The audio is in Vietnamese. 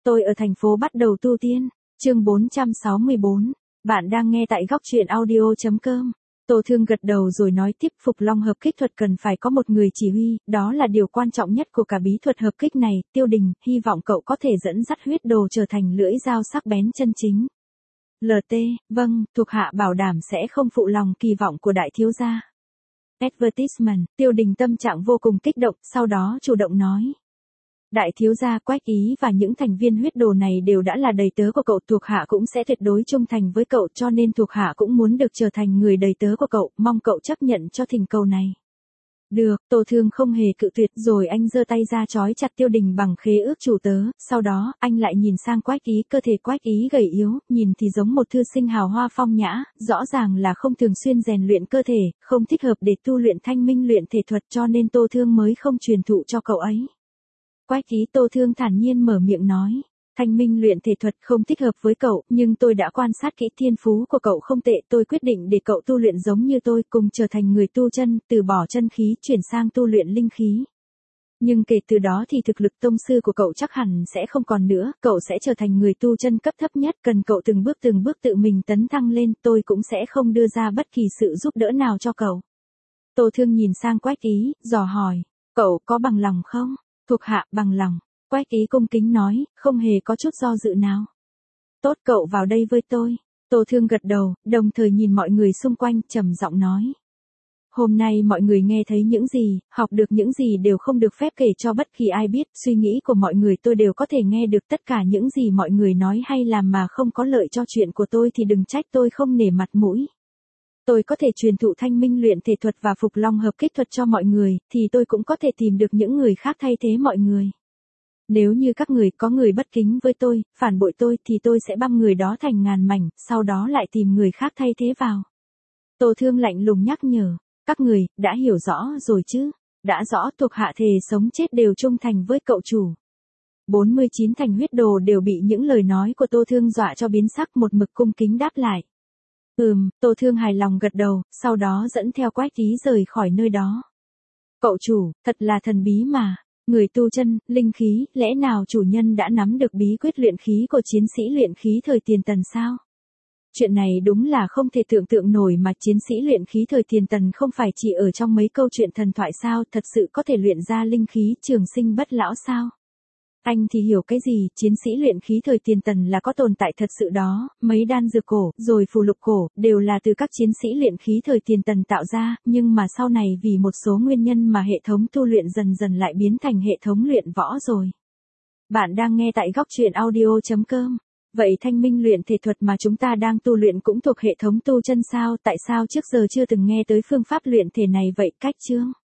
Tôi ở thành phố bắt đầu tu tiên. Chương 464. Bạn đang nghe tại góc truyện audio.com. Tô Thương gật đầu rồi nói tiếp, Phục Long hợp kích thuật cần phải có một người chỉ huy, đó là điều quan trọng nhất của cả bí thuật hợp kích này. Tiêu Đình, hy vọng cậu có thể dẫn dắt huyết đồ trở thành lưỡi dao sắc bén chân chính. LT, vâng, thuộc hạ bảo đảm sẽ không phụ lòng kỳ vọng của đại thiếu gia. Advertisement, Tiêu Đình tâm trạng vô cùng kích động, sau đó chủ động nói. Đại thiếu gia, Quách Ý và những thành viên huyết đồ này đều đã là đầy tớ của cậu, thuộc hạ cũng sẽ tuyệt đối trung thành với cậu, cho nên thuộc hạ cũng muốn được trở thành người đầy tớ của cậu, mong cậu chấp nhận cho thỉnh cầu này. Được, Tô Thương không hề cự tuyệt, rồi anh giơ tay ra trói chặt Tiêu Đình bằng khế ước chủ tớ, sau đó, anh lại nhìn sang Quách Ý, cơ thể Quách Ý gầy yếu, nhìn thì giống một thư sinh hào hoa phong nhã, rõ ràng là không thường xuyên rèn luyện cơ thể, không thích hợp để tu luyện thanh minh luyện thể thuật, cho nên Tô Thương mới không truyền thụ cho cậu ấy. Quách Ý, Tô Thương thản nhiên mở miệng nói. Thanh minh luyện thể thuật không thích hợp với cậu, nhưng tôi đã quan sát kỹ, thiên phú của cậu không tệ, tôi quyết định để cậu tu luyện giống như tôi, cùng trở thành người tu chân, từ bỏ chân khí chuyển sang tu luyện linh khí. Nhưng kể từ đó thì thực lực tông sư của cậu chắc hẳn sẽ không còn nữa, cậu sẽ trở thành người tu chân cấp thấp nhất, cần cậu từng bước tự mình tấn thăng lên, tôi cũng sẽ không đưa ra bất kỳ sự giúp đỡ nào cho cậu. Tô Thương nhìn sang Quách Ý, dò hỏi, cậu có bằng lòng không? Thuộc hạ bằng lòng. Quách Ý cung kính nói, không hề có chút do dự nào. Tốt, cậu vào đây với tôi. Tô Thương gật đầu, đồng thời nhìn mọi người xung quanh, trầm giọng nói. Hôm nay mọi người nghe thấy những gì, học được những gì đều không được phép kể cho bất kỳ ai biết, suy nghĩ của mọi người tôi đều có thể nghe được, tất cả những gì mọi người nói hay làm mà không có lợi cho chuyện của tôi thì đừng trách tôi không nể mặt mũi. Tôi có thể truyền thụ thanh minh luyện thể thuật và Phục Long hợp kích thuật cho mọi người, thì tôi cũng có thể tìm được những người khác thay thế mọi người. Nếu như các người có người bất kính với tôi, phản bội tôi thì tôi sẽ băm người đó thành ngàn mảnh, sau đó lại tìm người khác thay thế vào. Tô Thương lạnh lùng nhắc nhở, các người, đã hiểu rõ rồi chứ? Đã rõ, thuộc hạ thề sống chết đều trung thành với cậu chủ. 49 thành huyết đồ đều bị những lời nói của Tô Thương dọa cho biến sắc, một mực cung kính đáp lại. Tô Thương hài lòng gật đầu, sau đó dẫn theo Quách Ý rời khỏi nơi đó. Cậu chủ, thật là thần bí mà. Người tu chân, linh khí, lẽ nào chủ nhân đã nắm được bí quyết luyện khí của chiến sĩ luyện khí thời tiền tần sao? Chuyện này đúng là không thể tưởng tượng nổi, mà chiến sĩ luyện khí thời tiền tần không phải chỉ ở trong mấy câu chuyện thần thoại sao, thật sự có thể luyện ra linh khí trường sinh bất lão sao? Anh thì hiểu cái gì, chiến sĩ luyện khí thời tiền tần là có tồn tại thật sự đó, mấy đan dược cổ, rồi phù lục cổ, đều là từ các chiến sĩ luyện khí thời tiền tần tạo ra, nhưng mà sau này vì một số nguyên nhân mà hệ thống tu luyện dần dần lại biến thành hệ thống luyện võ rồi. Bạn đang nghe tại góc truyện audio.com. Vậy thanh minh luyện thể thuật mà chúng ta đang tu luyện cũng thuộc hệ thống tu chân sao, tại sao trước giờ chưa từng nghe tới phương pháp luyện thể này vậy? Cách chương